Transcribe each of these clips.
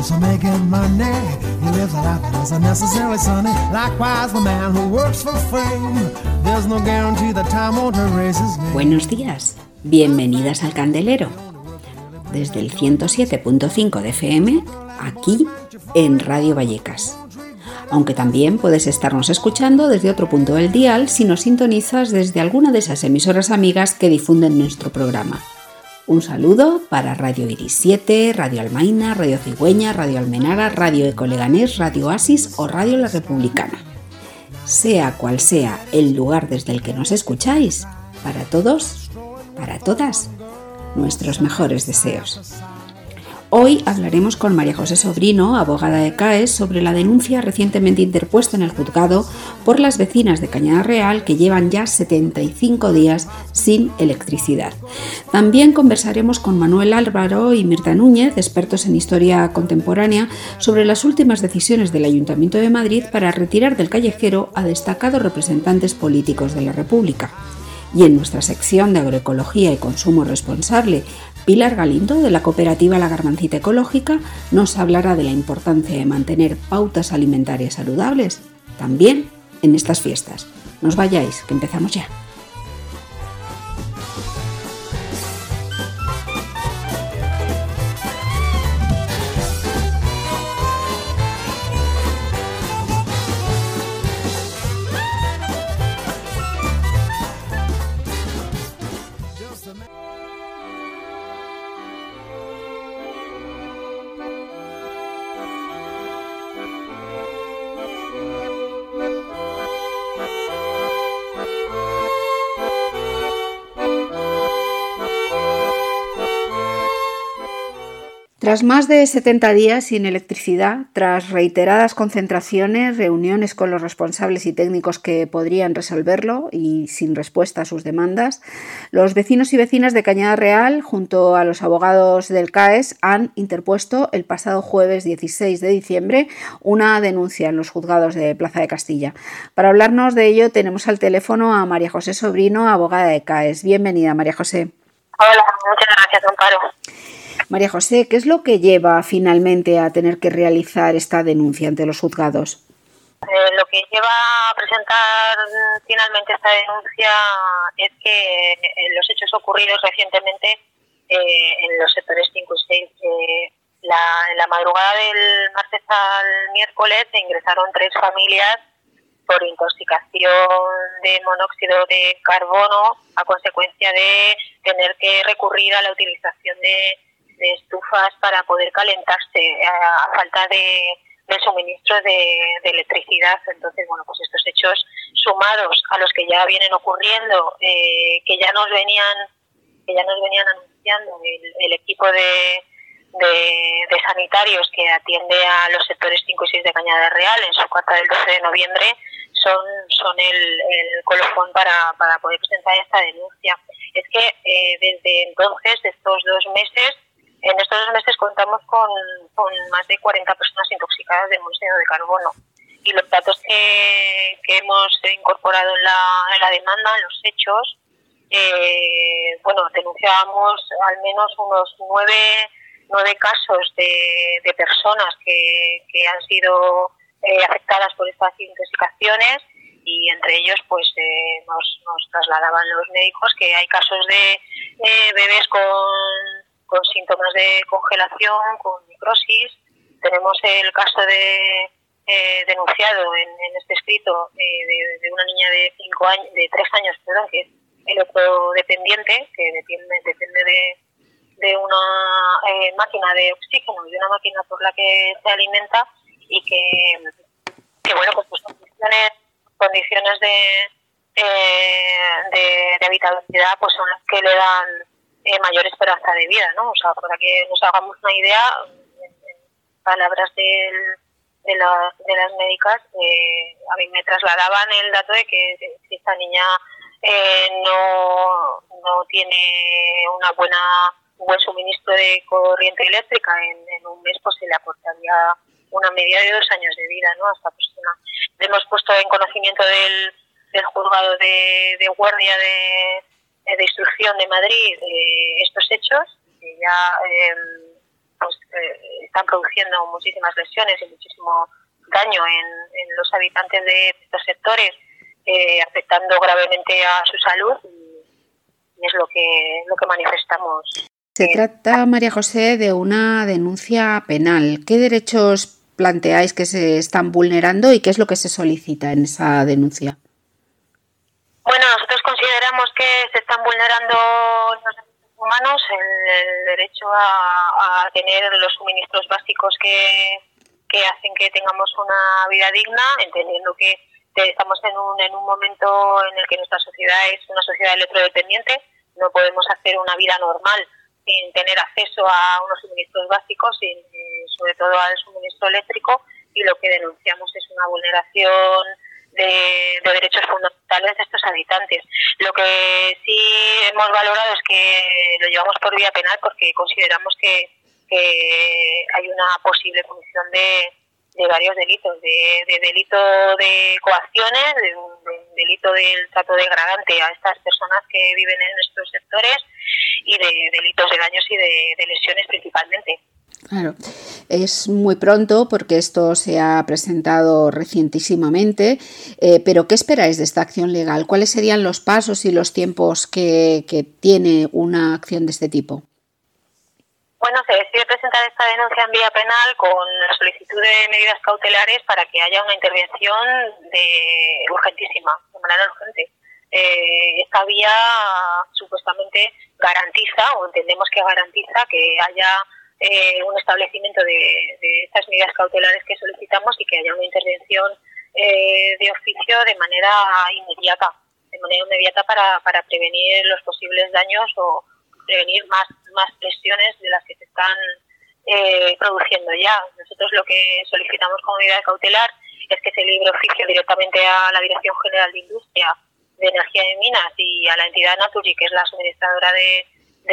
also making money. He lives a life that isn't necessarily sunny. Likewise, the man who works for fame. There's no guarantee that time won't erase his name. Buenos días, bienvenidas al Candelero. Desde el 107.5 de FM, aquí en Radio Vallecas. Aunque también puedes estarnos escuchando desde otro punto del dial si nos sintonizas desde alguna de esas emisoras amigas que difunden nuestro programa. Un saludo para Radio Iris 7, Radio Almaina, Radio Cigüeña, Radio Almenara, Radio Ecoleganés, Radio Oasis o Radio La Republicana. Sea cual sea el lugar desde el que nos escucháis, para todos, para todas, nuestros mejores deseos. Hoy hablaremos con María José Sobrino, abogada de CAES, sobre la denuncia recientemente interpuesta en el juzgado por las vecinas de Cañada Real que llevan ya 75 días sin electricidad. También conversaremos con Manuel Álvaro y Mirta Núñez, expertos en historia contemporánea, sobre las últimas decisiones del Ayuntamiento de Madrid para retirar del callejero a destacados representantes políticos de la República. Y en nuestra sección de agroecología y consumo responsable, Pilar Galindo, de la cooperativa La Garnancita Ecológica, nos hablará de la importancia de mantener pautas alimentarias saludables, también en estas fiestas. No os vayáis, que empezamos ya. Tras más de 70 días sin electricidad, tras reiteradas concentraciones, reuniones con los responsables y técnicos que podrían resolverlo y sin respuesta a sus demandas, los vecinos y vecinas de Cañada Real, junto a los abogados del CAES, han interpuesto el pasado jueves 16 de diciembre una denuncia en los juzgados de Plaza de Castilla. Para hablarnos de ello tenemos al teléfono a María José Sobrino, abogada de CAES. Bienvenida, María José. Hola, muchas gracias, Amparo. María José, ¿qué es lo que lleva finalmente a tener que realizar esta denuncia ante los juzgados? Lo que lleva a presentar finalmente esta denuncia es que los hechos ocurridos recientemente en los sectores 5 y 6, en la madrugada del martes al miércoles se ingresaron 3 familias por intoxicación de monóxido de carbono a consecuencia de tener que recurrir a la utilización de estufas para poder calentarse a falta de suministro de electricidad. Entonces, bueno, pues estos hechos sumados a los que ya vienen ocurriendo, que ya nos venían anunciando el equipo de sanitarios que atiende a los sectores 5 y 6 de Cañada Real en su carta del 12 de noviembre, son el colofón para poder presentar esta denuncia. Es que desde entonces, en estos 2 meses contamos con más de 40 personas intoxicadas de monóxido de carbono. Y los datos que hemos incorporado en la demanda, en los hechos, denunciábamos al menos unos 9 casos de personas que han sido afectadas por estas intoxicaciones, y entre ellos pues nos trasladaban los médicos que hay casos de bebés con síntomas de congelación, con necrosis. Tenemos el caso denunciado en este escrito de una niña de 3 años, que es electrodependiente, que depende de una máquina de oxígeno y de una máquina por la que se alimenta, y que bueno, pues condiciones de habitabilidad pues son las que le dan mayor esperanza de vida, ¿no? O sea, para que nos hagamos una idea, en palabras de las médicas, a mí me trasladaban el dato de que esta niña no tiene un buen suministro de corriente eléctrica en un mes, pues se le aportaría una media de 2 años de vida, ¿no?, a esta persona. Le hemos puesto en conocimiento del juzgado de guardia de instrucción de Madrid estos hechos, que ya pues están produciendo muchísimas lesiones y muchísimo daño en los habitantes de estos sectores, afectando gravemente a su salud, y es lo que manifestamos. Se trata, María José, de una denuncia penal. ¿Qué derechos planteáis que se están vulnerando y qué es lo que se solicita en esa denuncia? Bueno, nosotros consideramos que se están vulnerando los derechos humanos, el derecho a tener los suministros básicos que hacen que tengamos una vida digna, entendiendo que estamos en un momento en el que nuestra sociedad es una sociedad electrodependiente. No podemos hacer una vida normal sin tener acceso a unos suministros básicos, sobre todo al suministro eléctrico, y lo que denunciamos es una vulneración de derechos fundamentales de estos habitantes. Lo que sí hemos valorado es que lo llevamos por vía penal porque consideramos que hay una posible comisión de varios delitos, de delito de coacciones, de delito del trato degradante a estas personas que viven en estos sectores y de delitos de daños y de lesiones principalmente. Claro, es muy pronto porque esto se ha presentado recientísimamente, pero ¿qué esperáis de esta acción legal? ¿Cuáles serían los pasos y los tiempos que tiene una acción de este tipo? Bueno, se decide presentar esta denuncia en vía penal con la solicitud de medidas cautelares para que haya una intervención urgentísima, de manera urgente. Esta vía supuestamente garantiza, o entendemos que garantiza, que haya un establecimiento de estas medidas cautelares que solicitamos y que haya una intervención de oficio de manera inmediata para prevenir los posibles daños o prevenir más lesiones de las que se están produciendo ya. Nosotros lo que solicitamos como medida cautelar es que se libre oficio directamente a la Dirección General de Industria, de Energía y Minas y a la entidad Naturgy, que es la suministradora de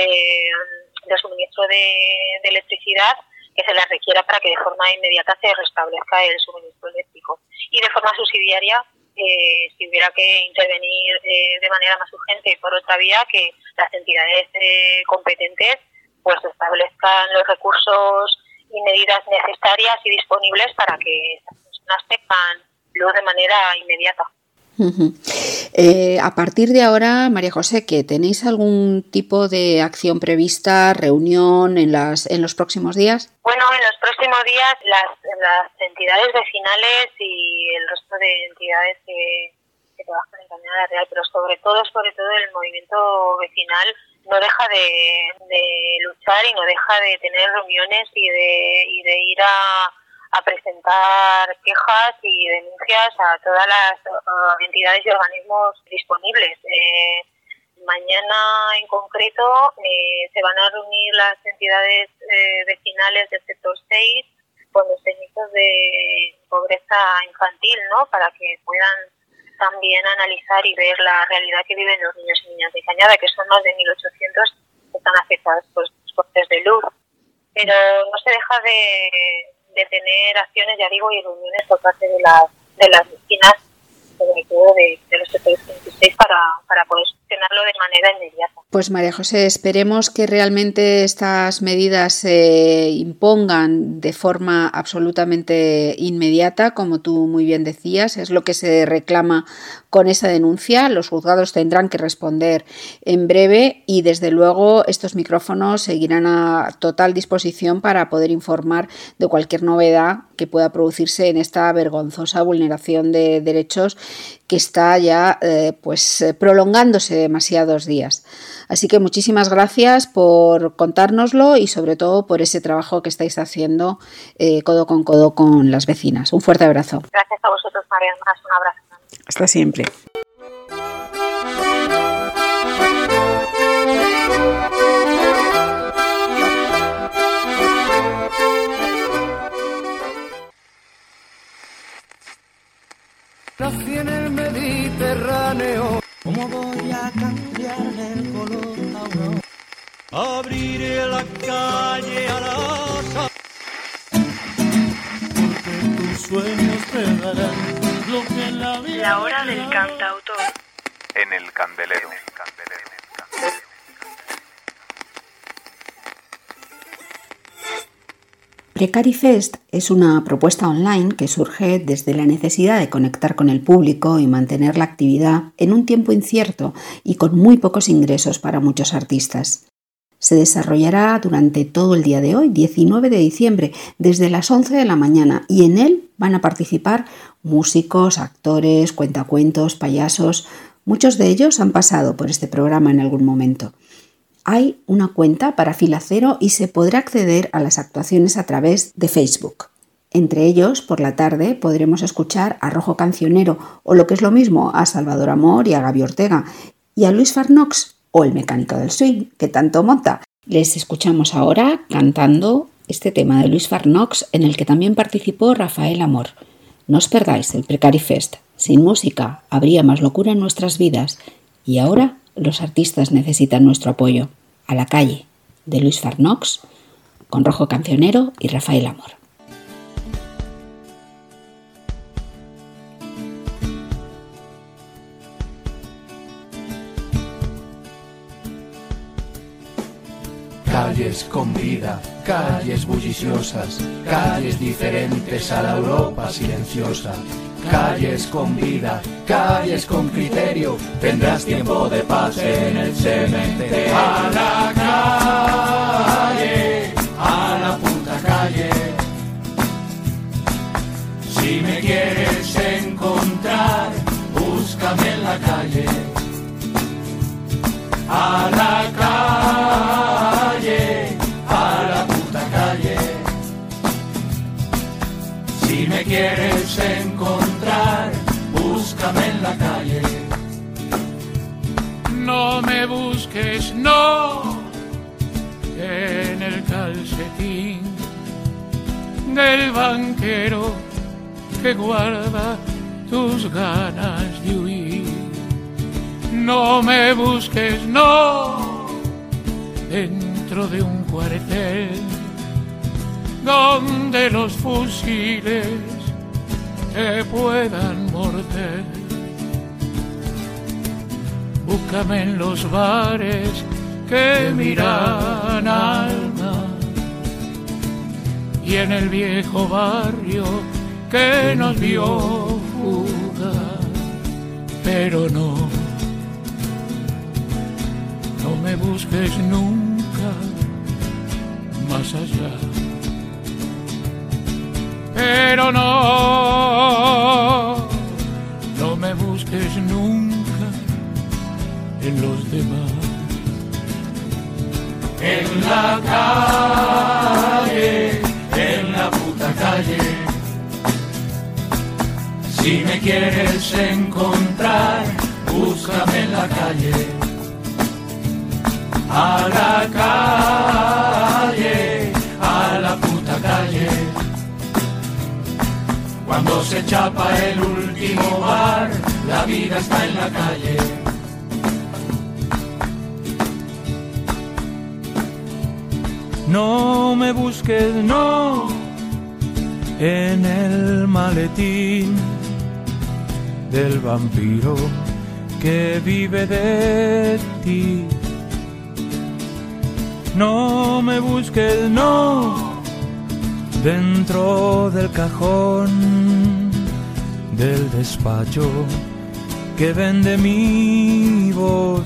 suministro de electricidad, que se les requiera para que de forma inmediata se restablezca el suministro eléctrico. Y de forma subsidiaria, si hubiera que intervenir de manera más urgente por otra vía, que las entidades competentes pues establezcan los recursos y medidas necesarias y disponibles para que estas personas tengan luz de manera inmediata. A partir de ahora, María José, ¿que tenéis algún tipo de acción prevista, reunión en los próximos días? Bueno, en los próximos días las entidades vecinales y el resto de entidades que trabajan en Cañada Real, pero sobre todo el movimiento vecinal no deja de luchar y no deja de tener reuniones y de ir a presentar quejas y denuncias a todas las entidades y organismos disponibles. Mañana en concreto se van a reunir las entidades vecinales del sector 6 con los técnicos de pobreza infantil, ¿no? Para que puedan también analizar y ver la realidad que viven los niños y niñas de Cañada, que son más de 1.800 que están afectados por los cortes de luz. Pero no se deja de tener acciones, ya digo, y reuniones por parte de las vecinas, sobre todo de los sectores 26, para poder solucionarlo de manera inmediata. Pues María José, esperemos que realmente estas medidas se impongan de forma absolutamente inmediata, como tú muy bien decías, es lo que se reclama con esa denuncia. Los juzgados tendrán que responder en breve y desde luego estos micrófonos seguirán a total disposición para poder informar de cualquier novedad que pueda producirse en esta vergonzosa vulneración de derechos que está ya prolongándose demasiados días. Así que muchísimas gracias por contárnoslo y sobre todo por ese trabajo que estáis haciendo codo con codo con las vecinas. Un fuerte abrazo. Gracias a vosotros, María. Un abrazo. Hasta siempre. Nací en el Mediterráneo. ¿Cómo voy a cambiar el color ahora? Abriré la calle a la porque tus sueños te darán lo que la vida. La hora del cantautor. En el Candelero. Precari Fest es una propuesta online que surge desde la necesidad de conectar con el público y mantener la actividad en un tiempo incierto y con muy pocos ingresos para muchos artistas. Se desarrollará durante todo el día de hoy, 19 de diciembre, desde las 11 de la mañana, y en él van a participar músicos, actores, cuentacuentos, payasos. Muchos de ellos han pasado por este programa en algún momento. Hay una cuenta para Fila Cero y se podrá acceder a las actuaciones a través de Facebook. Entre ellos, por la tarde, podremos escuchar a Rojo Cancionero o, lo que es lo mismo, a Salvador Amor y a Gaby Ortega, y a Luis Farnox o el mecánico del swing, que tanto monta. Les escuchamos ahora cantando este tema de Luis Farnox, en el que también participó Rafael Amor. No os perdáis el Precari Fest. Sin música habría más locura en nuestras vidas, y ahora los artistas necesitan nuestro apoyo. A la calle, de Luis Farnox, con Rojo Cancionero y Rafael Amor. Calles con vida, calles bulliciosas, calles diferentes a la Europa silenciosa. Calles con vida, calles con criterio, tendrás tiempo de paz en el cementerio. A la calle, a la puta calle. Si me quieres encontrar, búscame en la calle. A la calle, a la puta calle. Si me quieres encontrar, búscame en la calle. No me busques, no, en el calcetín del banquero que guarda tus ganas de huir. No me busques, no, dentro de un cuartel donde los fusiles te puedan morder. Búscame en los bares que miran al mar y en el viejo barrio que nos vio jugar. Pero no me busques nunca más allá. Pero no me busques nunca en los demás. En la calle, en la puta calle. Si me quieres encontrar, búscame en la calle. A la calle, a la puta calle. Cuando se chapa el último bar, la vida está en la calle. No me busques, no, en el maletín del vampiro que vive de ti. No me busques, no, dentro del cajón del despacho que vende mi voz.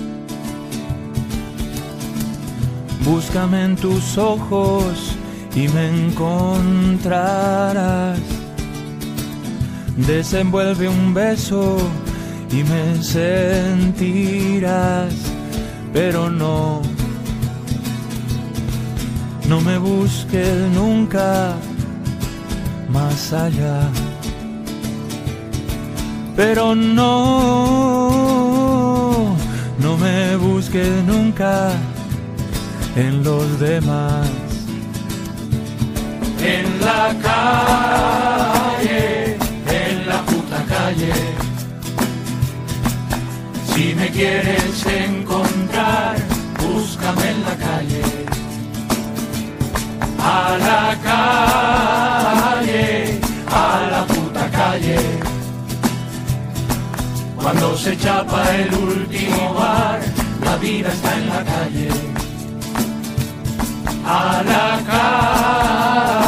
Búscame en tus ojos y me encontrarás. Desenvuelve un beso y me sentirás. Pero no me busques nunca más allá. Pero no me busques nunca en los demás. En la calle, en la puta calle. Si me quieres encontrar, búscame en la calle. A la calle, a la puta calle. Cuando se chapa el último bar, la vida está en la calle. A la calle.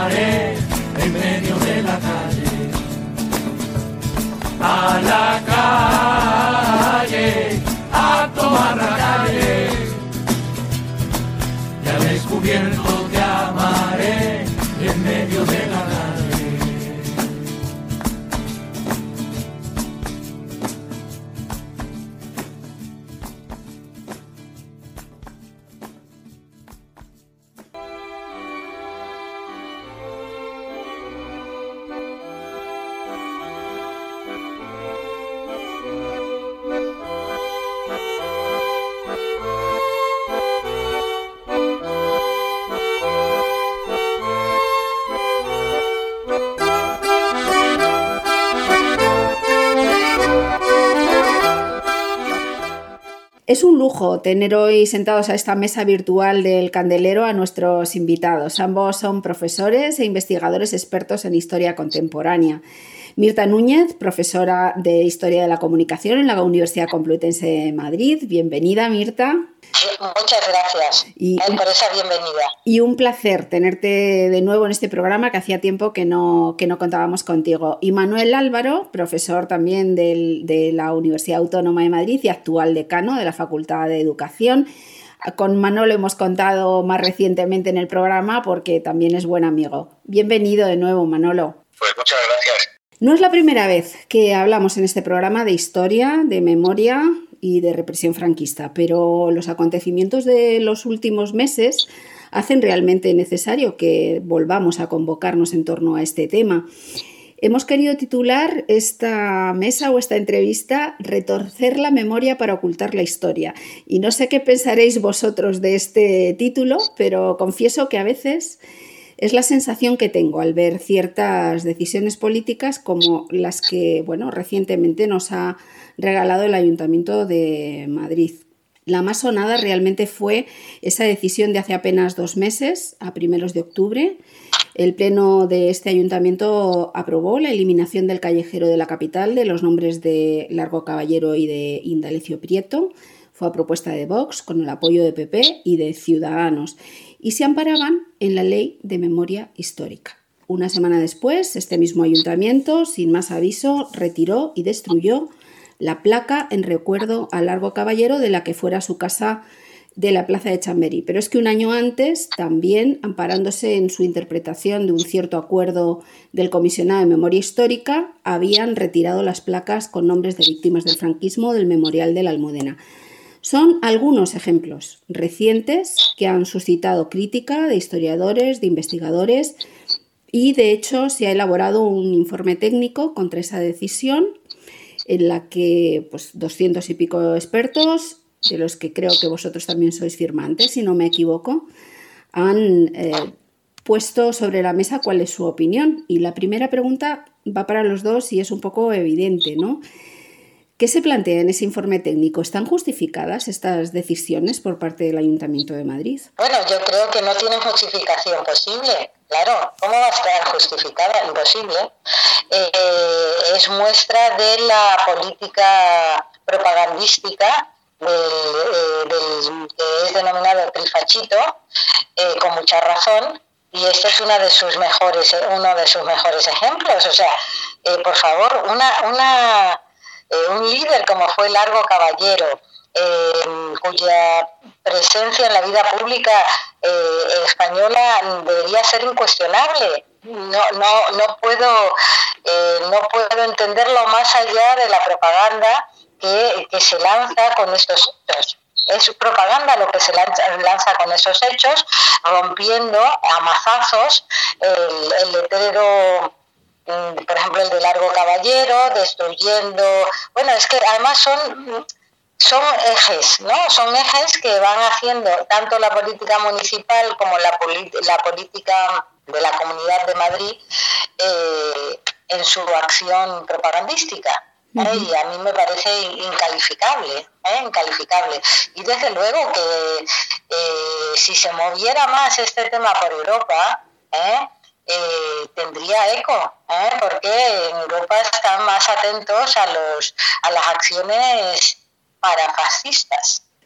llamaré en medio de la calle. A la calle, a tomar la calle. Ya al descubierto te amaré en medio de la calle. Es un lujo tener hoy sentados a esta mesa virtual del Candelero a nuestros invitados. Ambos son profesores e investigadores expertos en historia contemporánea. Mirta Núñez, profesora de Historia de la Comunicación en la Universidad Complutense de Madrid. Bienvenida, Mirta. Muchas gracias por esa bienvenida. Y un placer tenerte de nuevo en este programa, que hacía tiempo que no contábamos contigo. Y Manuel Álvaro, profesor también de la Universidad Autónoma de Madrid y actual decano de la Facultad de Educación. Con Manolo hemos contado más recientemente en el programa porque también es buen amigo. Bienvenido de nuevo, Manolo. Pues muchas gracias. No es la primera vez que hablamos en este programa de historia, de memoria y de represión franquista, pero los acontecimientos de los últimos meses hacen realmente necesario que volvamos a convocarnos en torno a este tema. Hemos querido titular esta mesa o esta entrevista "Retorcer la memoria para ocultar la historia". Y no sé qué pensaréis vosotros de este título, pero confieso que a veces es la sensación que tengo al ver ciertas decisiones políticas como las que, recientemente nos ha regalado el Ayuntamiento de Madrid. La más sonada realmente fue esa decisión de hace apenas 2 meses, a primeros de octubre. El Pleno de este Ayuntamiento aprobó la eliminación del callejero de la capital de los nombres de Largo Caballero y de Indalecio Prieto. Fue a propuesta de Vox, con el apoyo de PP y de Ciudadanos, y se amparaban en la Ley de Memoria Histórica. Una semana después, este mismo ayuntamiento, sin más aviso, retiró y destruyó la placa en recuerdo a Largo Caballero de la que fuera su casa de la Plaza de Chamberí. Pero es que un año antes, también amparándose en su interpretación de un cierto acuerdo del Comisionado de Memoria Histórica, habían retirado las placas con nombres de víctimas del franquismo del Memorial de la Almudena. Son algunos ejemplos recientes que han suscitado crítica de historiadores, de investigadores, y de hecho se ha elaborado un informe técnico contra esa decisión en la que 200 y pico expertos, de los que creo que vosotros también sois firmantes, si no me equivoco, han puesto sobre la mesa cuál es su opinión. Y la primera pregunta va para los dos y es un poco evidente, ¿no? ¿Qué se plantea en ese informe técnico? ¿Están justificadas estas decisiones por parte del Ayuntamiento de Madrid? Bueno, yo creo que no tienen justificación posible. Claro, ¿cómo va a estar justificada? Imposible. Es muestra de la política propagandística del que es denominado trifachito, con mucha razón, y este es uno de sus mejores ejemplos. O sea, por favor, un líder como fue Largo Caballero, cuya presencia en la vida pública española debería ser incuestionable. No puedo entenderlo más allá de la propaganda que se lanza con estos hechos. Es propaganda lo que se lanza con esos hechos, rompiendo a mazazos el letrero, por ejemplo el de Largo Caballero, destruyendo. Bueno, es que además son ejes, ¿no? Son ejes que van haciendo tanto la política municipal como la política de la Comunidad de Madrid en su acción propagandística. Y a mí me parece incalificable. Y desde luego que si se moviera más este tema por Europa, tendría eco, porque en Europa están más atentos a las acciones parafascistas.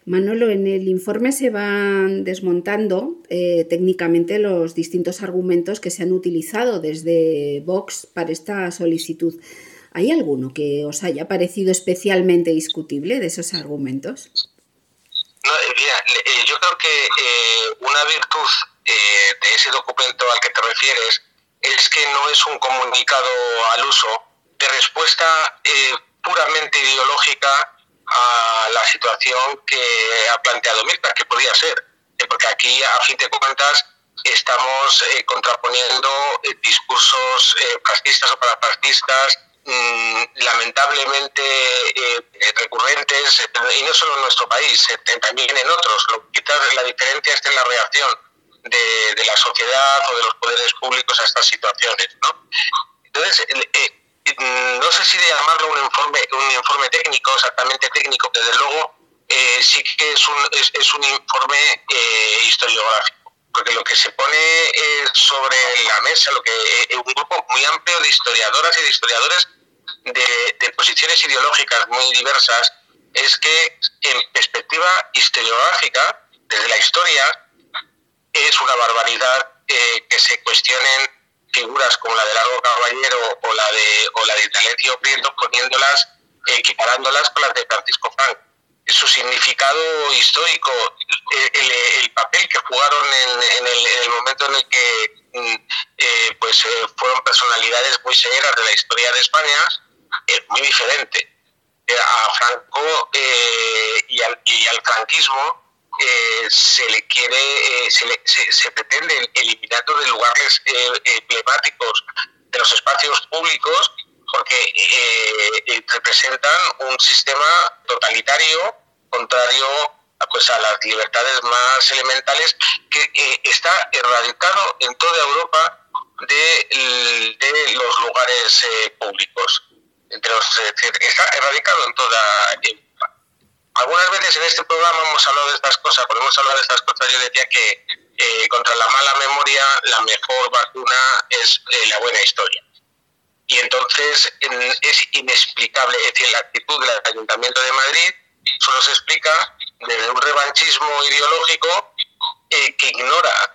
Manolo, en el informe se van desmontando técnicamente los distintos argumentos que se han utilizado desde Vox para esta solicitud. ¿Hay alguno que os haya parecido especialmente discutible de esos argumentos? No, mira, yo creo que una virtud de ese documento al que te refieres es que no es un comunicado al uso de respuesta puramente ideológica a la situación que ha planteado Mirta, que podría ser, porque aquí, a fin de cuentas, estamos contraponiendo discursos fascistas o parafascistas, lamentablemente recurrentes, y no solo en nuestro país, también en otros. Quizás la diferencia está en la reacción de la sociedad o de los poderes públicos a estas situaciones, ¿no? Entonces, no sé si de llamarlo un informe técnico, exactamente técnico, que desde luego sí que es un informe historiográfico, porque lo que se pone sobre la mesa, un grupo muy amplio de historiadoras y de historiadores de posiciones ideológicas muy diversas, es que en perspectiva historiográfica, desde la historia, es una barbaridad que se cuestionen figuras como la de Largo Caballero o la de Indalecio Prieto, equiparándolas con las de Francisco Franco. Su significado histórico, el papel que jugaron en el momento en el que fueron personalidades muy severas de la historia de España, es muy diferente. A Franco y al franquismo se pretende eliminarlo de lugares emblemáticos de los espacios públicos, porque representan un sistema totalitario contrario a las libertades más elementales, que está erradicado en toda Europa de los lugares públicos. Está erradicado en toda Europa. Algunas veces en este programa hemos hablado de estas cosas. Cuando hemos hablado de estas cosas, yo decía que contra la mala memoria la mejor vacuna es la buena historia. Y entonces es inexplicable, es decir, la actitud del Ayuntamiento de Madrid solo se explica desde un revanchismo ideológico que ignora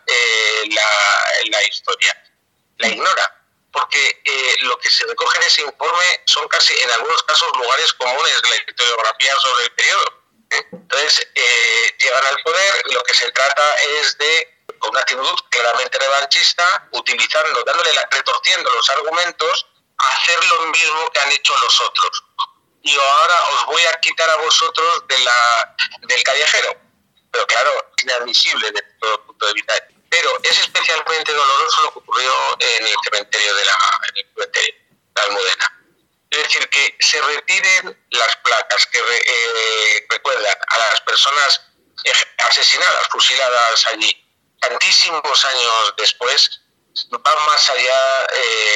la historia. La ignora, porque lo que se recoge en ese informe son casi, en algunos casos, lugares comunes de la historiografía sobre el periodo. Entonces, llegan al poder y lo que se trata es de, con una actitud claramente revanchista, retorciendo los argumentos, hacer lo mismo que han hecho los otros. Y ahora os voy a quitar a vosotros del callejero. Pero claro, es inadmisible desde todo punto de vista. Pero es especialmente doloroso lo que ocurrió en el cementerio de la Almudena. Es decir, que se retiren las placas que recuerdan a las personas asesinadas, fusiladas allí, tantísimos años después, va más allá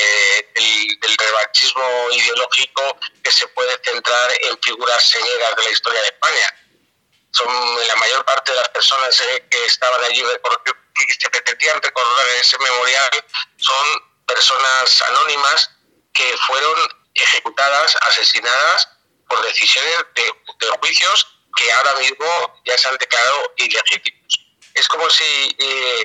del revanchismo ideológico que se puede centrar en figuras señeras de la historia de España. Son la mayor parte de las personas que estaban allí, que se pretendían recordar en ese memorial, son personas anónimas que fueron ejecutadas, asesinadas por decisiones de juicios que ahora mismo ya se han declarado ilegítimos. Es como si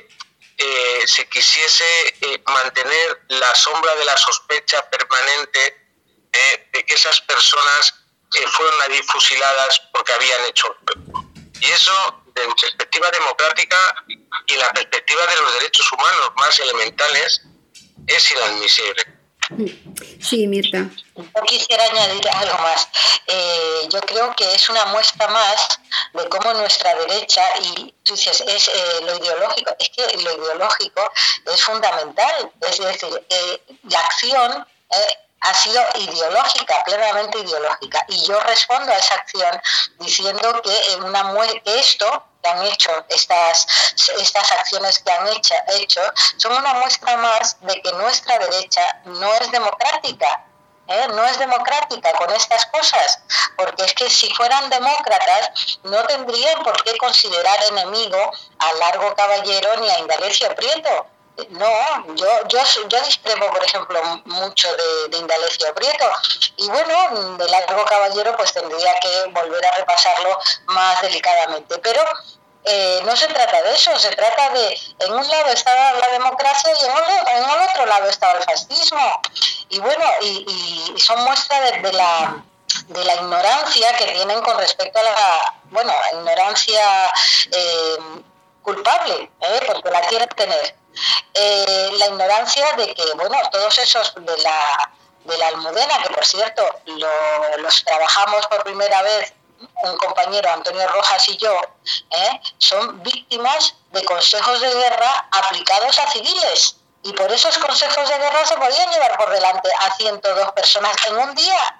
se quisiese mantener la sombra de la sospecha permanente de que esas personas fueron allí fusiladas porque habían hecho. Y eso, desde perspectiva democrática y la perspectiva de los derechos humanos más elementales, es inadmisible. Sí, Mirta. Yo quisiera añadir algo más. Yo creo que es una muestra más de cómo nuestra derecha, y tú dices, es lo ideológico, es que lo ideológico es fundamental. Es decir, la acción ha sido ideológica, plenamente ideológica. Y yo respondo a esa acción diciendo que esto que han hecho, estas acciones que han hecho, son una muestra más de que nuestra derecha no es democrática. No es democrática con estas cosas, porque es que si fueran demócratas no tendrían por qué considerar enemigo a Largo Caballero ni a Indalecio Prieto. No, yo discrepo, por ejemplo, mucho de Indalecio Prieto, y bueno, de Largo Caballero pues tendría que volver a repasarlo más delicadamente, pero no se trata de eso, se trata de, en un lado estaba la democracia y en el otro lado estaba el fascismo, y bueno, y son muestras de la ignorancia que tienen con respecto a la ignorancia culpable, porque la quieren tener. La ignorancia de que, bueno, todos esos de la Almudena, que por cierto los trabajamos por primera vez, un compañero, Antonio Rojas y yo, son víctimas de consejos de guerra aplicados a civiles. Y por esos consejos de guerra se podían llevar por delante a 102 personas en un día.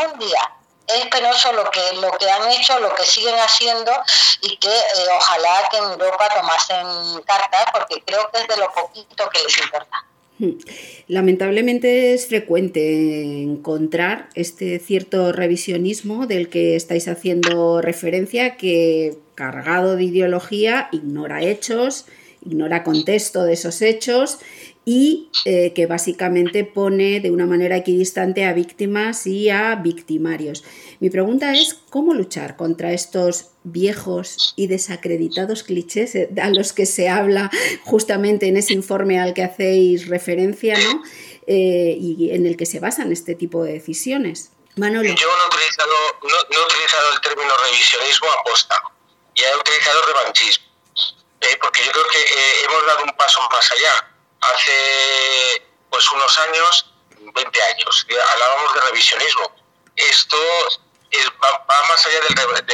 Es penoso lo que han hecho, lo que siguen haciendo, y que ojalá que en Europa tomasen cartas, porque creo que es de lo poquito que les importa. Lamentablemente es frecuente encontrar este cierto revisionismo del que estáis haciendo referencia, que, cargado de ideología, ignora hechos, ignora contexto de esos hechos, y que básicamente pone de una manera equidistante a víctimas y a victimarios. Mi pregunta es, ¿cómo luchar contra estos viejos y desacreditados clichés a los que se habla justamente en ese informe al que hacéis referencia, ¿no? Y en el que se basan este tipo de decisiones? Manolo. Yo no he utilizado el término revisionismo aposta, y he utilizado revanchismo, porque yo creo que hemos dado un paso más allá. Hace pues unos años, 20 años, hablábamos de revisionismo. Esto va más allá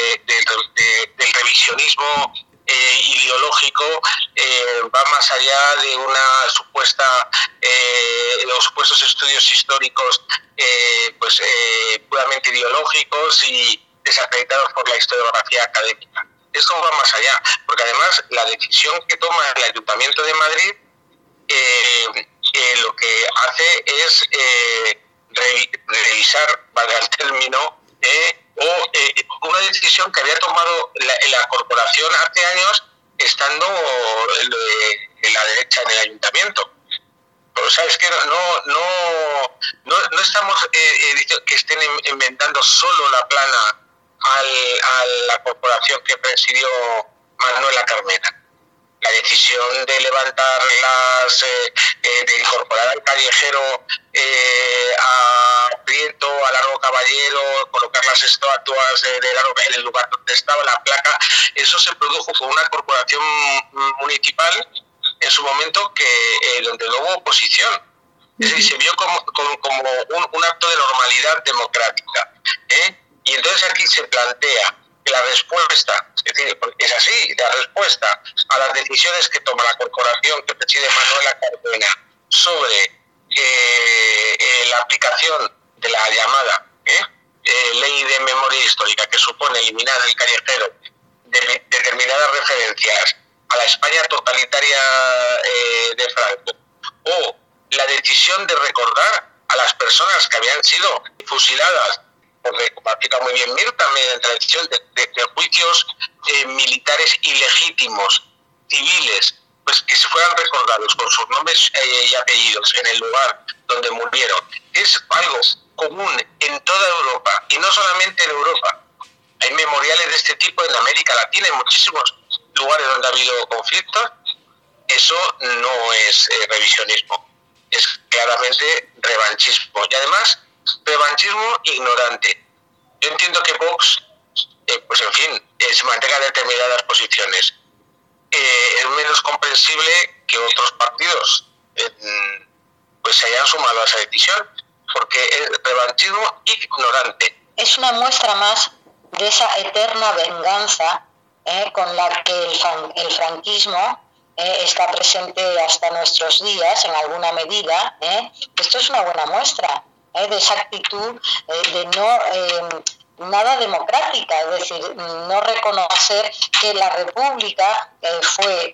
del revisionismo ideológico, va más allá de una los supuestos estudios históricos puramente ideológicos y desacreditados por la historiografía académica. Esto va más allá, porque además la decisión que toma el Ayuntamiento de Madrid lo que hace es revisar, valga el término, una decisión que había tomado la corporación hace años, estando en la derecha en el ayuntamiento. Pero sabes que no estamos diciendo que estén inventando solo la plana a la corporación que presidió Manuela Carmena. La decisión de levantar de incorporar al callejero a Prieto, a Largo Caballero, colocar las estatuas de Largo en el lugar donde estaba la placa, eso se produjo con una corporación municipal en su momento donde no hubo oposición. Es decir, se vio como un acto de normalidad democrática. Y entonces aquí se plantea que la respuesta, es decir, es así, la respuesta a las decisiones que toma la corporación que preside Manuela Carmena sobre la aplicación de la llamada ley de memoria histórica, que supone eliminar del callejero determinadas referencias a la España totalitaria de Franco, o la decisión de recordar a las personas que habían sido fusiladas, porque como ha explicado muy bien Mirta, mediante la decisión de juicios militares ilegítimos, civiles, pues que se fueran recordados con sus nombres y apellidos en el lugar donde murieron. Es algo común en toda Europa, y no solamente en Europa. Hay memoriales de este tipo en América Latina, en muchísimos lugares donde ha habido conflictos. Eso no es revisionismo, es claramente revanchismo. Y además, revanchismo ignorante. Yo entiendo que Vox, pues en fin, se mantenga determinadas posiciones. Es menos comprensible que otros partidos pues se hayan sumado a esa decisión, porque es revanchismo ignorante. Es una muestra más de esa eterna venganza con la que el franquismo está presente hasta nuestros días, en alguna medida. Esto es una buena muestra de esa actitud de nada democrática, es decir, no reconocer que la República fue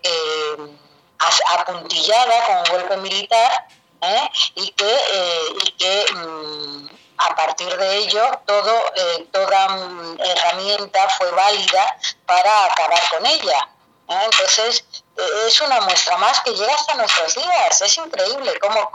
apuntillada con un golpe militar, y que a partir de ello toda herramienta fue válida para acabar con ella. Entonces, es una muestra más que llega hasta nuestros días. Es increíble cómo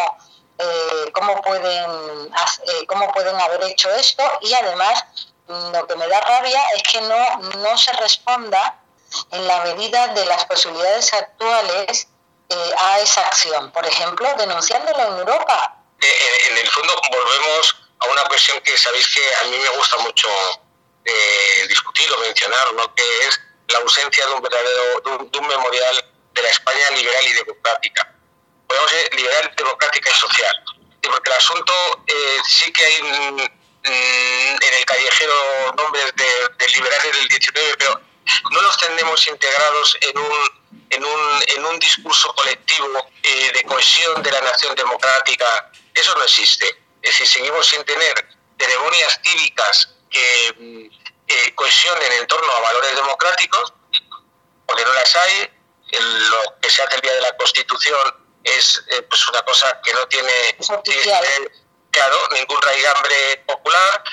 pueden haber hecho esto, y además lo que me da rabia es que no se responda en la medida de las posibilidades actuales a esa acción. Por ejemplo, denunciándolo en Europa. En el fondo volvemos a una cuestión que sabéis que a mí me gusta mucho discutir o mencionar, ¿no? Que es la ausencia de un memorial de la España liberal y democrática. Podemos decir liberal, democrática y social. Porque el asunto sí que hay en el callejero nombres de liberales del 19, pero no los tenemos integrados en un discurso colectivo de cohesión de la nación democrática. Eso no existe. Es decir, seguimos sin tener ceremonias cívicas que cohesionen en torno a valores democráticos, porque no las hay. Lo que se hace el día de la Constitución es pues una cosa que no tiene ningún raigambre popular.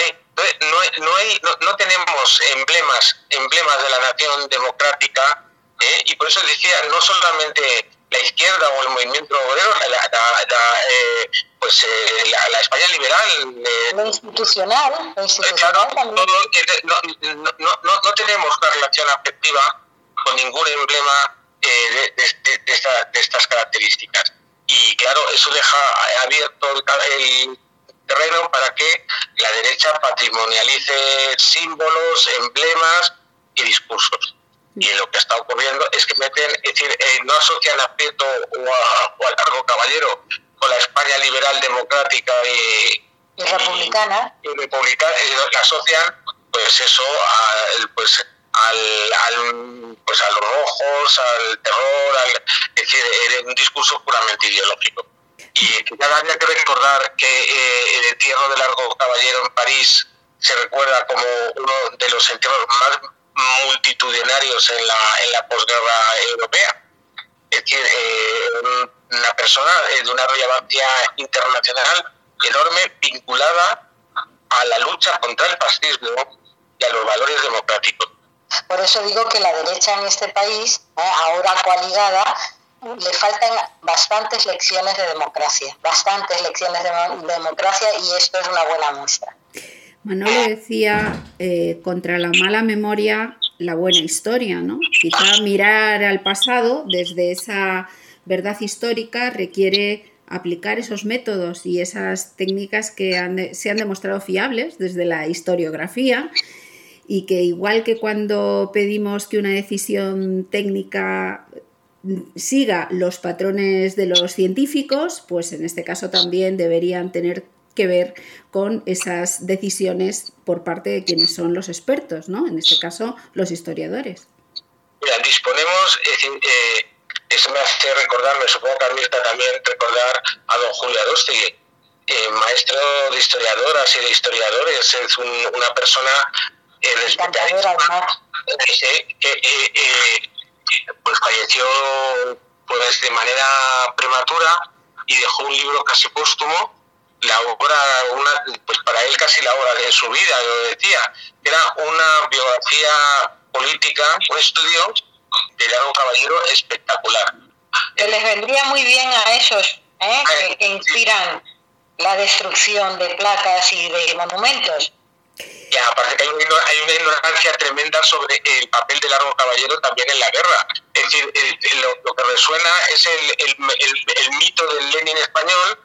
No tenemos emblemas de la nación democrática, y por eso decía, no solamente la izquierda o el movimiento obrero, la España liberal, lo institucional también. No tenemos una relación afectiva con ningún emblema de estas características, y claro, eso deja abierto el terreno para que la derecha patrimonialice símbolos, emblemas y discursos. Y lo que está ocurriendo es que no asocian a Prieto o a Largo Caballero con la España liberal, democrática y republicana. La asocian, pues eso, a los rojos, al terror, es decir, en un discurso puramente ideológico. Y quizás habría que recordar que el entierro de Largo Caballero en París se recuerda como uno de los entierros más multitudinarios en la posguerra europea. Es decir, una persona de una relevancia internacional enorme, vinculada a la lucha contra el fascismo y a los valores democráticos. Por eso digo que la derecha en este país, ahora coaligada, le faltan bastantes lecciones de democracia, y esto es una buena muestra. Manolo decía, contra la mala memoria, la buena historia, ¿no? Quizá mirar al pasado desde esa verdad histórica requiere aplicar esos métodos y esas técnicas que se han demostrado fiables desde la historiografía, y que igual que cuando pedimos que una decisión técnica siga los patrones de los científicos, pues en este caso también deberían tener que ver con esas decisiones por parte de quienes son los expertos, ¿no? En este caso, los historiadores. Mira, disponemos, eso me hace recordarme, supongo que a Mirta también, recordar a don Julio Aróstegui, maestro de historiadoras y de historiadores, es una persona respetadísima, que pues falleció pues de manera prematura y dejó un libro casi póstumo, pues para él casi la obra de su vida, lo decía, era una biografía política, un estudio de Largo Caballero espectacular. Que les vendría muy bien a esos que inspiran la destrucción de placas y de monumentos. Y aparte que hay una ignorancia tremenda sobre el papel de Largo Caballero también en la guerra. Es decir, lo que resuena es el mito del Lenin español.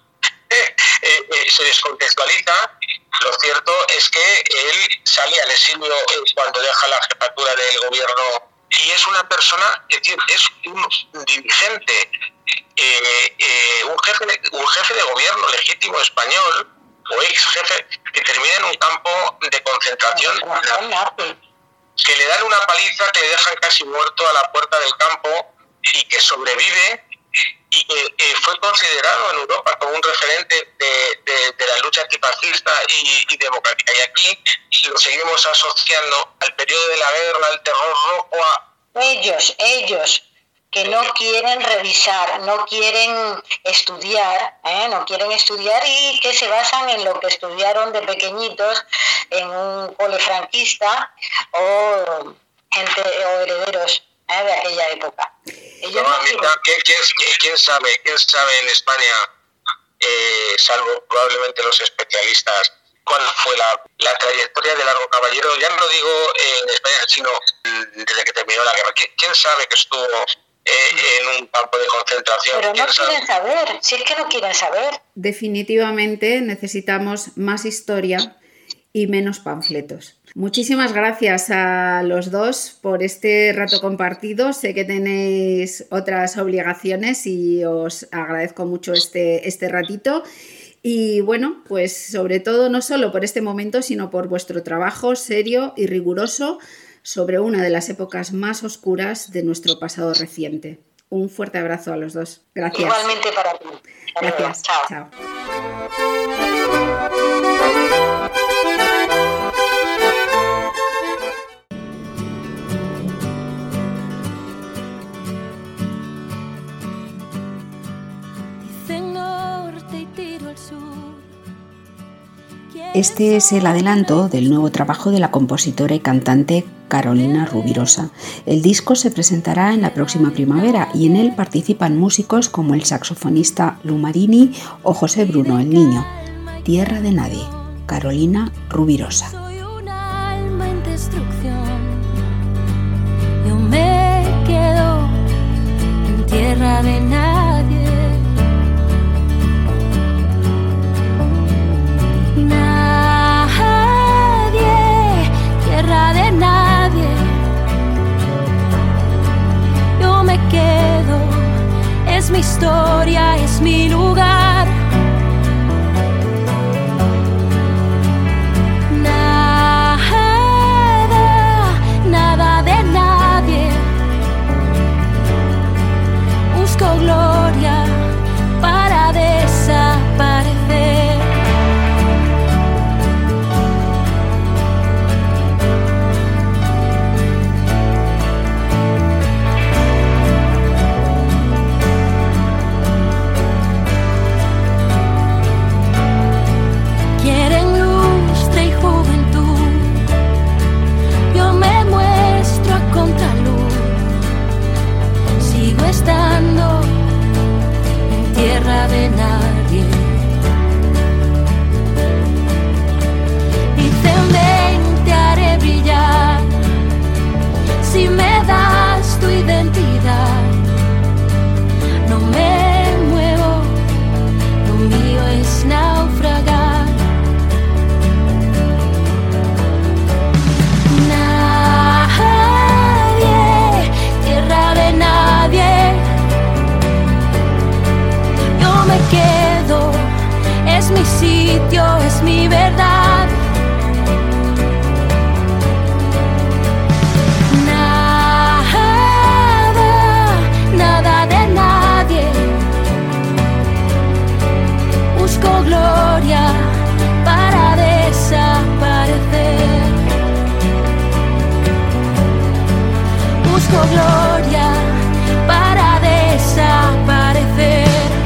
Se descontextualiza. Lo cierto es que él sale al exilio cuando deja la jefatura del gobierno, y es una persona, es decir, es un dirigente, un jefe de gobierno legítimo español o ex jefe, que termina en un campo de concentración, que le dan una paliza, que le dejan casi muerto a la puerta del campo, y que sobrevive, y que fue considerado en Europa como un referente de la lucha antifascista y democrática. Y aquí lo seguimos asociando al periodo de la guerra, al terror rojo. Ellos que no quieren revisar, no quieren estudiar, y que se basan en lo que estudiaron de pequeñitos en un cole franquista o herederos de aquella época. ¿Quién sabe en España, salvo probablemente los especialistas, cuál fue la trayectoria de Largo Caballero? Ya no digo en España, sino desde que terminó la guerra. ¿Quién sabe que estuvo en un campo de concentración? Pero no quieren saber, si es que no quieren saber. Definitivamente necesitamos más historia y menos panfletos. Muchísimas gracias a los dos por este rato compartido. Sé que tenéis otras obligaciones y os agradezco mucho este ratito. Y bueno, pues sobre todo no solo por este momento, sino por vuestro trabajo serio y riguroso sobre una de las épocas más oscuras de nuestro pasado reciente. Un fuerte abrazo a los dos. Gracias. Igualmente para ti. Gracias. Chao. Chao. Este es el adelanto del nuevo trabajo de la compositora y cantante Carolina Rubirosa. El disco se presentará en la próxima primavera y en él participan músicos como el saxofonista Lu Marini o José Bruno el Niño. Tierra de nadie, Carolina Rubirosa. Soy un alma en destrucción. Yo me quedo en tierra de nadie. Tierra de nadie. Yo me quedo, es mi historia, es mi lugar. Nada de nadie. Busco gloria para desaparecer. Estando en tierra de nadie. Dicen ven, te haré brillar si me das tu identidad. No me muevo, lo mío es naufragar. Tierra de nadie. Yo me quedo, es mi sitio, es mi verdad. Nada de nadie. Busco gloria para desaparecer. Busco gloria para desaparecer.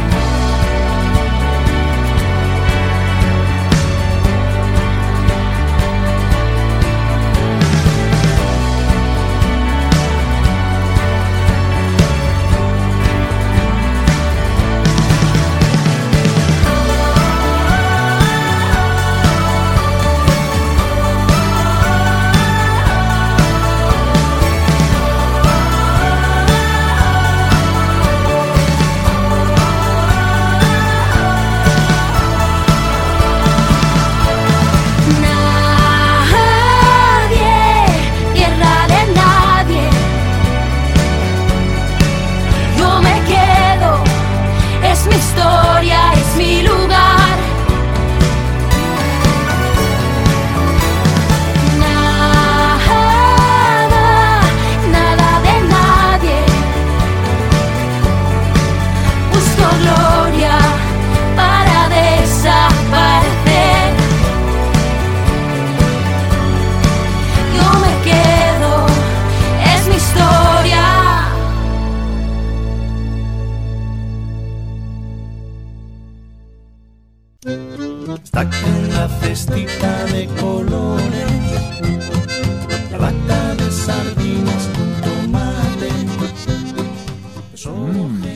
Sacan la cestita de colores, la lata de sardinas con tomate.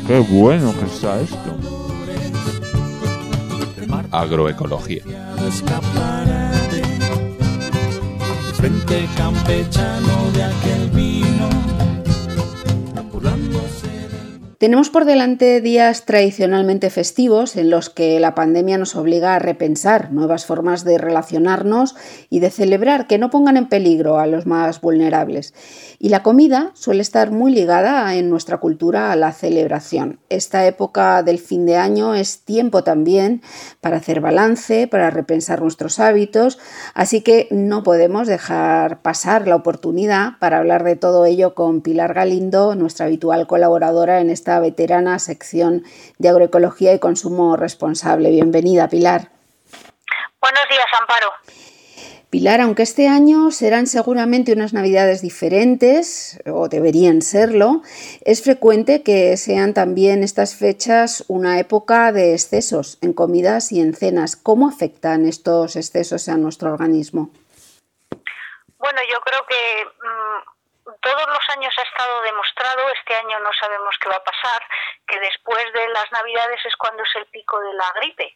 Qué bueno que está esto. Agroecología. Frente campechano de aquel vino. Tenemos por delante días tradicionalmente festivos en los que la pandemia nos obliga a repensar nuevas formas de relacionarnos y de celebrar que no pongan en peligro a los más vulnerables. Y la comida suele estar muy ligada en nuestra cultura a la celebración. Esta época del fin de año es tiempo también para hacer balance, para repensar nuestros hábitos, así que no podemos dejar pasar la oportunidad para hablar de todo ello con Pilar Galindo, nuestra habitual colaboradora en esta veterana sección de agroecología y consumo responsable. Bienvenida, Pilar. Buenos días, Amparo. Pilar, aunque este año serán seguramente unas navidades diferentes, o deberían serlo, es frecuente que sean también estas fechas una época de excesos en comidas y en cenas. ¿Cómo afectan estos excesos a nuestro organismo? Bueno, yo creo que todos los años ha estado demostrado, este año no sabemos qué va a pasar, que después de las Navidades es cuando es el pico de la gripe,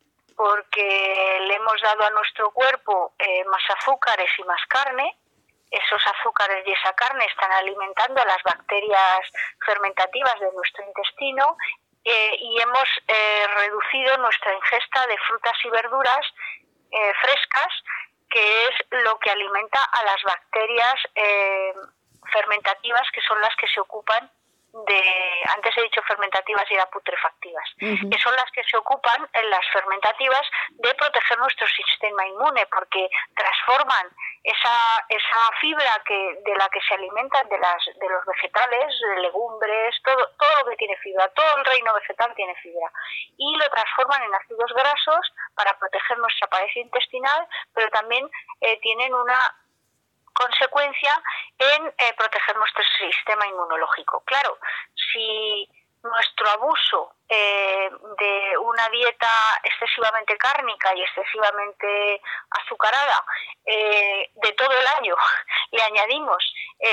porque le hemos dado a nuestro cuerpo más azúcares y más carne. Esos azúcares y esa carne están alimentando a las bacterias fermentativas de nuestro intestino y hemos reducido nuestra ingesta de frutas y verduras frescas, que es lo que alimenta a las bacterias fermentativas, que son las que se ocupan antes he dicho fermentativas y era putrefactivas, que son las que se ocupan en las fermentativas de proteger nuestro sistema inmune, porque transforman esa fibra de la que se alimentan de los vegetales, de legumbres, todo lo que tiene fibra, todo el reino vegetal tiene fibra, y lo transforman en ácidos grasos para proteger nuestra pared intestinal, pero también tienen una consecuencia en proteger nuestro sistema inmunológico. Claro, si nuestro abuso de una dieta excesivamente cárnica y excesivamente azucarada de todo el año le añadimos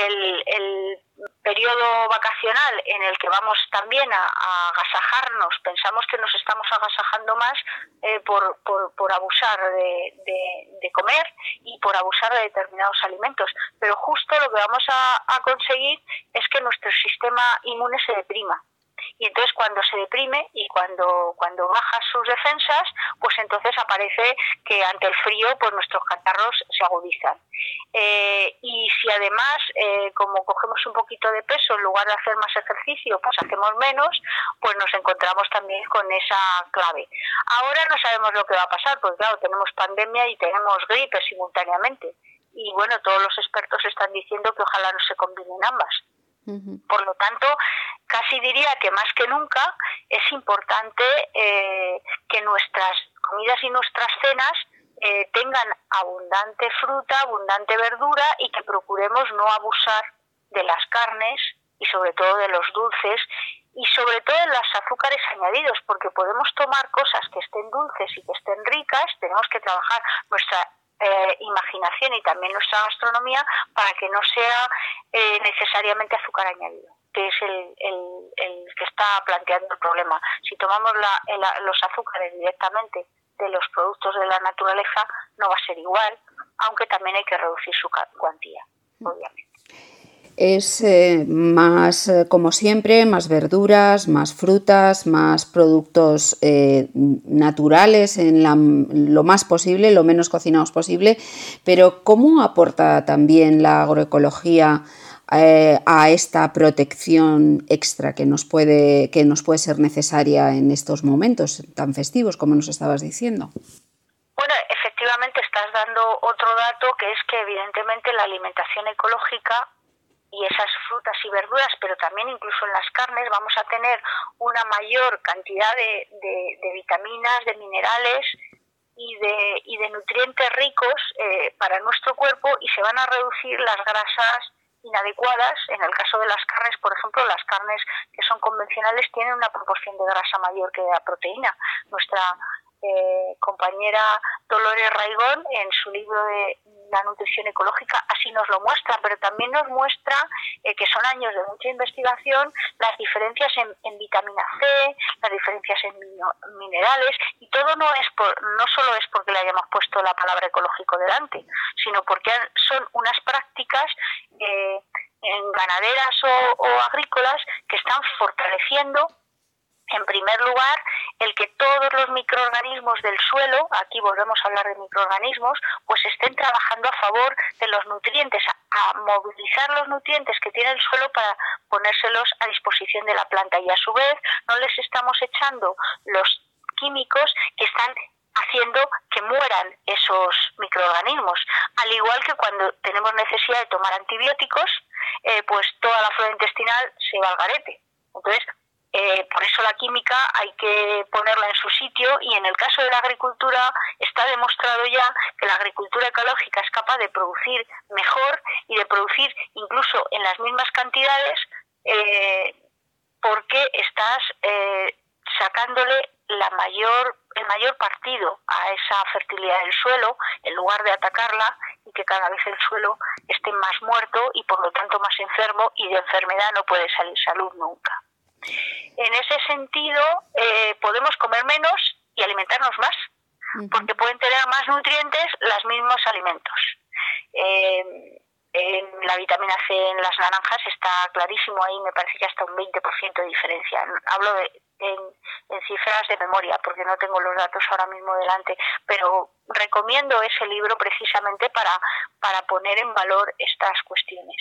el periodo vacacional en el que vamos también a agasajarnos, pensamos que nos estamos agasajando más por abusar de comer y por abusar de determinados alimentos, pero justo lo que vamos a conseguir es que nuestro sistema inmune se deprima. Y entonces cuando se deprime y cuando baja sus defensas, pues entonces aparece que ante el frío pues nuestros catarros se agudizan. Y si además, como cogemos un poquito de peso, en lugar de hacer más ejercicio, pues hacemos menos, pues nos encontramos también con esa clave. Ahora no sabemos lo que va a pasar, porque claro, tenemos pandemia y tenemos gripe simultáneamente. Y bueno, todos los expertos están diciendo que ojalá no se combinen ambas. Por lo tanto, casi diría que más que nunca es importante que nuestras comidas y nuestras cenas tengan abundante fruta, abundante verdura y que procuremos no abusar de las carnes y sobre todo de los dulces y sobre todo de los azúcares añadidos, porque podemos tomar cosas que estén dulces y que estén ricas, tenemos que trabajar nuestra imaginación y también nuestra gastronomía para que no sea necesariamente azúcar añadido, que es el que está planteando el problema. Si tomamos los azúcares directamente de los productos de la naturaleza no va a ser igual, aunque también hay que reducir su cuantía, obviamente. Es más, como siempre, más verduras, más frutas, más productos naturales en lo más posible, lo menos cocinados posible, pero ¿cómo aporta también la agroecología a esta protección extra que nos puede ser necesaria en estos momentos tan festivos, como nos estabas diciendo? Bueno, efectivamente estás dando otro dato, que es que evidentemente la alimentación ecológica y esas frutas y verduras, pero también incluso en las carnes, vamos a tener una mayor cantidad de vitaminas, de minerales y de nutrientes ricos para nuestro cuerpo, y se van a reducir las grasas inadecuadas. En el caso de las carnes, por ejemplo, las carnes que son convencionales tienen una proporción de grasa mayor que de la proteína. Nuestra compañera Dolores Raigón, en su libro de la nutrición ecológica así nos lo muestra, pero también nos muestra que son años de mucha investigación, las diferencias en vitamina C, las diferencias en minerales, y todo no solo es porque le hayamos puesto la palabra ecológico delante, sino porque son unas prácticas en ganaderas o agrícolas que están fortaleciendo, en primer lugar, el que todos los microorganismos del suelo, aquí volvemos a hablar de microorganismos, pues estén trabajando a favor de los nutrientes, a movilizar los nutrientes que tiene el suelo para ponérselos a disposición de la planta, y a su vez no les estamos echando los químicos que están haciendo que mueran esos microorganismos, al igual que cuando tenemos necesidad de tomar antibióticos, pues toda la flora intestinal se va al garete. Entonces, por eso la química hay que ponerla en su sitio, y en el caso de la agricultura está demostrado ya que la agricultura ecológica es capaz de producir mejor y de producir incluso en las mismas cantidades, porque estás sacándole el mayor partido a esa fertilidad del suelo, en lugar de atacarla y que cada vez el suelo esté más muerto y por lo tanto más enfermo, y de enfermedad no puede salir salud nunca. En ese sentido, podemos comer menos y alimentarnos más, porque pueden tener más nutrientes los mismos alimentos. En la vitamina C en las naranjas está clarísimo, ahí me parece que hasta un 20% de diferencia. Hablo en cifras de memoria, porque no tengo los datos ahora mismo delante, pero recomiendo ese libro precisamente para poner en valor estas cuestiones.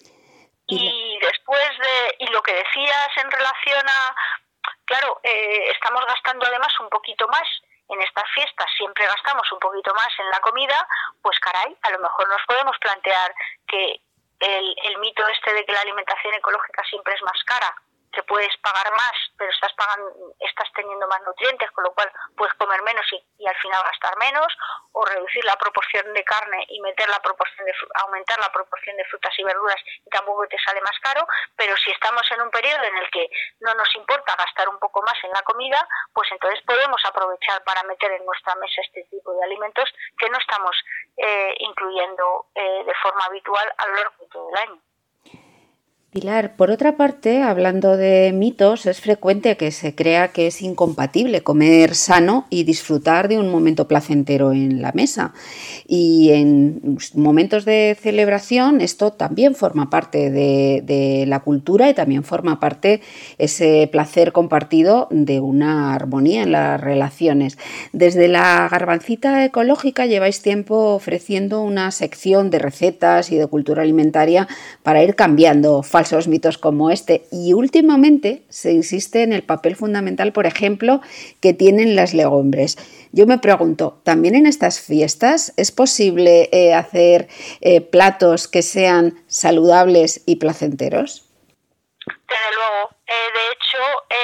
Y después y lo que decías en relación a, claro, estamos gastando además un poquito más en estas fiestas, siempre gastamos un poquito más en la comida, pues caray, a lo mejor nos podemos plantear que el mito este de que la alimentación ecológica siempre es más cara, que puedes pagar más, pero estás teniendo más nutrientes, con lo cual puedes comer menos y al final gastar menos, o reducir la proporción de carne y aumentar la proporción de frutas y verduras, y tampoco te sale más caro. Pero si estamos en un periodo en el que no nos importa gastar un poco más en la comida, pues entonces podemos aprovechar para meter en nuestra mesa este tipo de alimentos que no estamos incluyendo de forma habitual a lo largo de todo el año. Pilar, por otra parte, hablando de mitos, es frecuente que se crea que es incompatible comer sano y disfrutar de un momento placentero en la mesa. Y en momentos de celebración esto también forma parte de la cultura, y también forma parte ese placer compartido de una armonía en las relaciones. Desde la Garbancita Ecológica lleváis tiempo ofreciendo una sección de recetas y de cultura alimentaria para ir cambiando falsos mitos como este, y últimamente se insiste en el papel fundamental, por ejemplo, que tienen las legumbres. Yo me pregunto, ¿también en estas fiestas es posible hacer platos que sean saludables y placenteros? Desde luego. De hecho,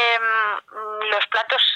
los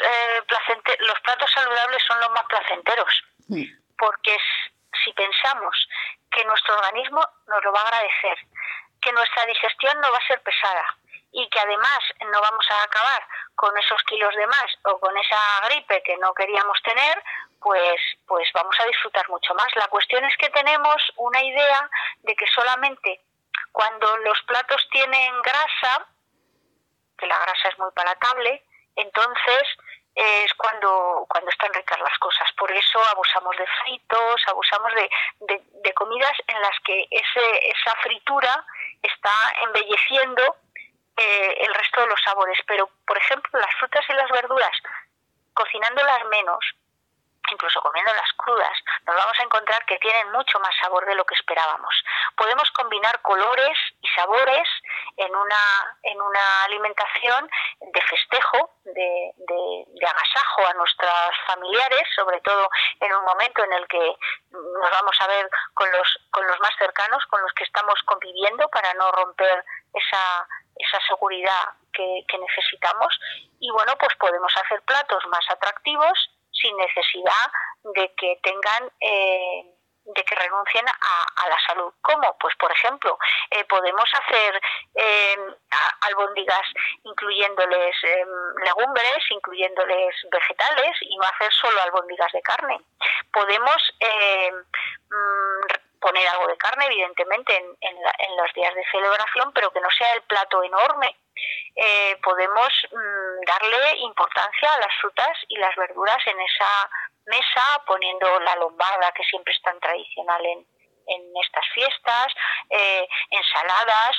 platos saludables son los más placenteros, porque si pensamos que nuestro organismo nos lo va a agradecer, que nuestra digestión no va a ser pesada y que además no vamos a acabar con esos kilos de más o con esa gripe que no queríamos tener, pues vamos a disfrutar mucho más. La cuestión es que tenemos una idea de que solamente cuando los platos tienen grasa, que la grasa es muy palatable, entonces es cuando están ricas las cosas. Por eso abusamos de fritos, abusamos de comidas en las que esa fritura está embelleciendo el resto de los sabores. Pero, por ejemplo, las frutas y las verduras, cocinándolas menos, incluso comiéndolas crudas, nos vamos a encontrar que tienen mucho más sabor de lo que esperábamos. Podemos combinar colores y sabores en una alimentación de festejo, de agasajo a nuestros familiares, sobre todo en un momento en el que nos vamos a ver con los más cercanos, con los que estamos conviviendo, para no romper esa seguridad que necesitamos. Y bueno, pues podemos hacer platos más atractivos sin necesidad de que tengan de que renuncien a la salud. ¿Cómo? Pues por ejemplo, podemos hacer albóndigas incluyéndoles legumbres, incluyéndoles vegetales, y no hacer solo albóndigas de carne. Podemos poner algo de carne, evidentemente, en los días de celebración, pero que no sea el plato enorme. Podemos darle importancia a las frutas y las verduras en esa mesa, poniendo la lombarda, que siempre es tan tradicional en estas fiestas, ensaladas,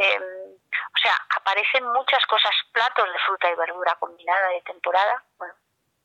o sea, aparecen muchas cosas, platos de fruta y verdura combinada de temporada, bueno,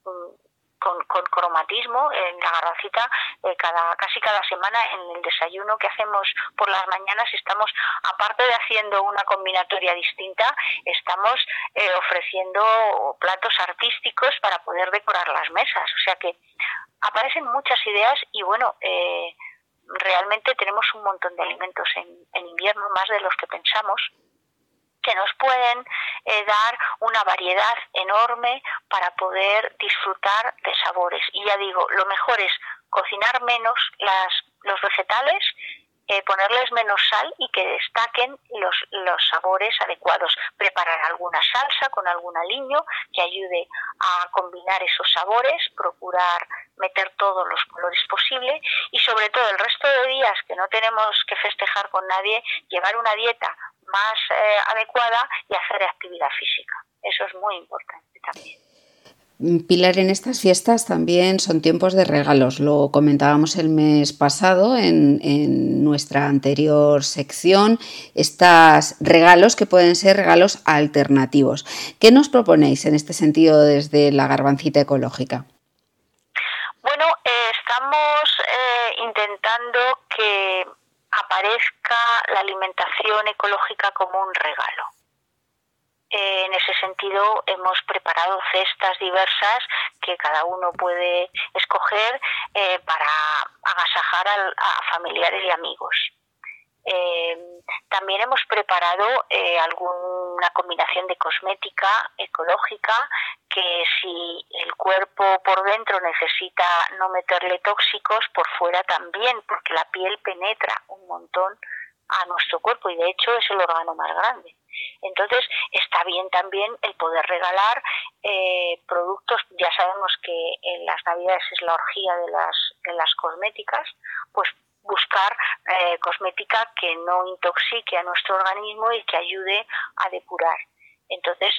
con cromatismo. En la Garbancita, casi cada semana en el desayuno que hacemos por las mañanas estamos, aparte de haciendo una combinatoria distinta, estamos ofreciendo platos artísticos para poder decorar las mesas. O sea que aparecen muchas ideas y bueno, realmente tenemos un montón de alimentos en invierno, más de los que pensamos, que nos pueden dar una variedad enorme para poder disfrutar de sabores. Y ya digo, lo mejor es cocinar menos los vegetales, ponerles menos sal y que destaquen los sabores adecuados. Preparar alguna salsa con algún aliño que ayude a combinar esos sabores, procurar meter todos los colores posible y sobre todo el resto de días que no tenemos que festejar con nadie, llevar una dieta más adecuada y hacer actividad física. Eso es muy importante también. Pilar, en estas fiestas también son tiempos de regalos. Lo comentábamos el mes pasado en nuestra anterior sección. Estos regalos que pueden ser regalos alternativos. ¿Qué nos proponéis en este sentido desde la Garbancita Ecológica? Bueno, estamos intentando que aparezca la alimentación ecológica como un regalo. En ese sentido hemos preparado cestas diversas que cada uno puede escoger para agasajar a familiares y amigos. También hemos preparado alguna combinación de cosmética ecológica que si el cuerpo por dentro necesita no meterle tóxicos, por fuera también, porque la piel penetra un montón a nuestro cuerpo y de hecho es el órgano más grande. Entonces está bien también el poder regalar productos. Ya sabemos que en las Navidades es la orgía de las cosméticas, pues buscar cosmética que no intoxique a nuestro organismo y que ayude a depurar. Entonces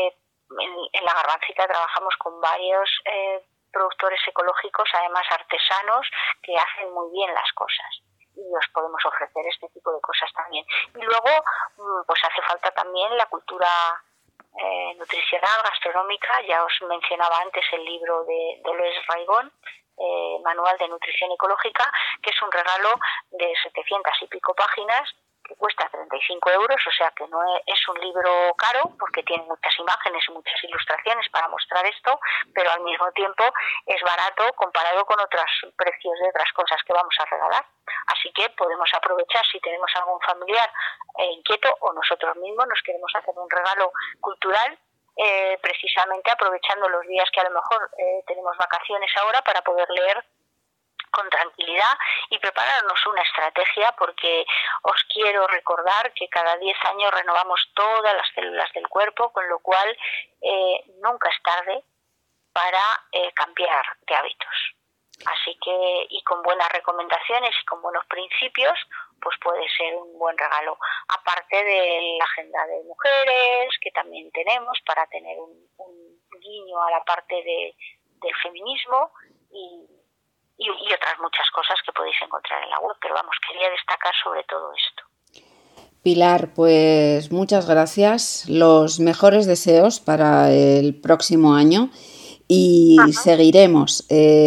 en la Garbancita trabajamos con varios productores ecológicos, además artesanos, que hacen muy bien las cosas. Y os podemos ofrecer este tipo de cosas también. Y luego, pues hace falta también la cultura nutricional, gastronómica. Ya os mencionaba antes el libro de Dolores Raigón, Manual de Nutrición Ecológica, que es un regalo de 700 y pico páginas, que cuesta 35 €, o sea que no es un libro caro, porque tiene muchas imágenes y muchas ilustraciones para mostrar esto, pero al mismo tiempo es barato comparado con otros precios de otras cosas que vamos a regalar. Así que podemos aprovechar si tenemos algún familiar inquieto o nosotros mismos nos queremos hacer un regalo cultural, precisamente aprovechando los días que a lo mejor tenemos vacaciones ahora para poder leer con tranquilidad y prepararnos una estrategia, porque os quiero recordar que cada 10 años renovamos todas las células del cuerpo, con lo cual nunca es tarde para cambiar de hábitos. Así que, y con buenas recomendaciones y con buenos principios, pues puede ser un buen regalo. Aparte de la agenda de mujeres, que también tenemos, para tener un guiño a la parte del feminismo y otras muchas cosas que podéis encontrar en la web. Pero vamos, quería destacar sobre todo esto. Pilar, pues muchas gracias. Los mejores deseos para el próximo año. Y seguiremos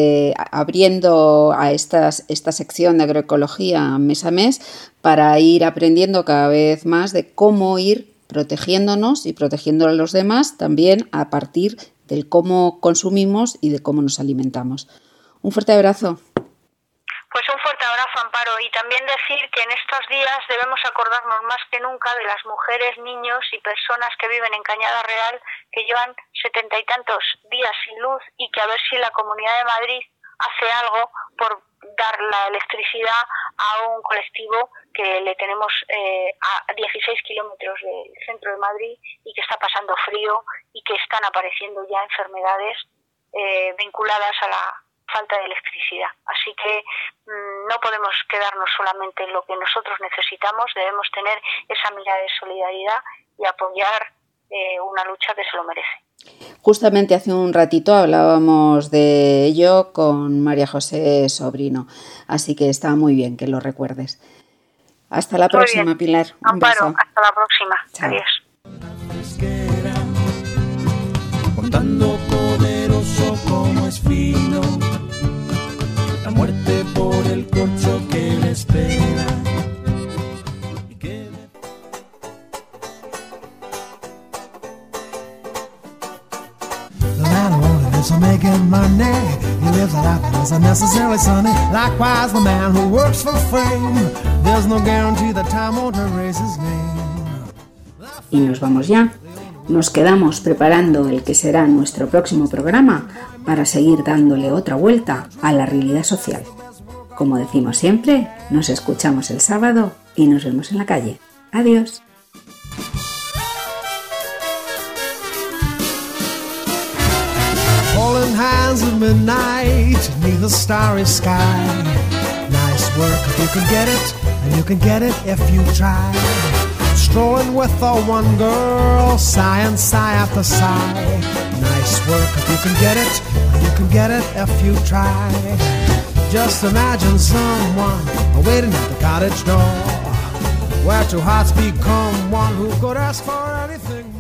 abriendo a esta sección de agroecología mes a mes para ir aprendiendo cada vez más de cómo ir protegiéndonos y protegiendo a los demás también a partir del cómo consumimos y de cómo nos alimentamos. Un fuerte abrazo. Pues un fuerte abrazo, Amparo, y también decir que en estos días debemos acordarnos más que nunca de las mujeres, niños y personas que viven en Cañada Real, que llevan 70 y tantos días sin luz, y que a ver si la Comunidad de Madrid hace algo por dar la electricidad a un colectivo que le tenemos a 16 kilómetros del centro de Madrid y que está pasando frío y que están apareciendo ya enfermedades vinculadas a la falta de electricidad. Así que no podemos quedarnos solamente en lo que nosotros necesitamos, debemos tener esa mirada de solidaridad y apoyar una lucha que se lo merece. Justamente hace un ratito hablábamos de ello con María José Sobrino, así que está muy bien que lo recuerdes. Hasta la próxima, Pilar. Amparo, hasta la próxima. Chao. Adiós. Contando poderoso como es fino, la muerte por el corcho que le espera. So making money, he lives a life that isn't necessarily sunny. Likewise, the man who works for fame, there's no guarantee that time won't erase his name. Y nos vamos ya. Nos quedamos preparando el que será nuestro próximo programa para seguir dándole otra vuelta a la realidad social. Como decimos siempre, nos escuchamos el sábado y nos vemos en la calle. Adiós. Holding hands at midnight beneath the starry sky. Nice work if you can get it, and you can get it if you try. Strolling with the one girl, sigh and sigh after sigh. Nice work if you can get it, and you can get it if you try. Just imagine someone waiting at the cottage door, where two hearts become one, who could ask for anything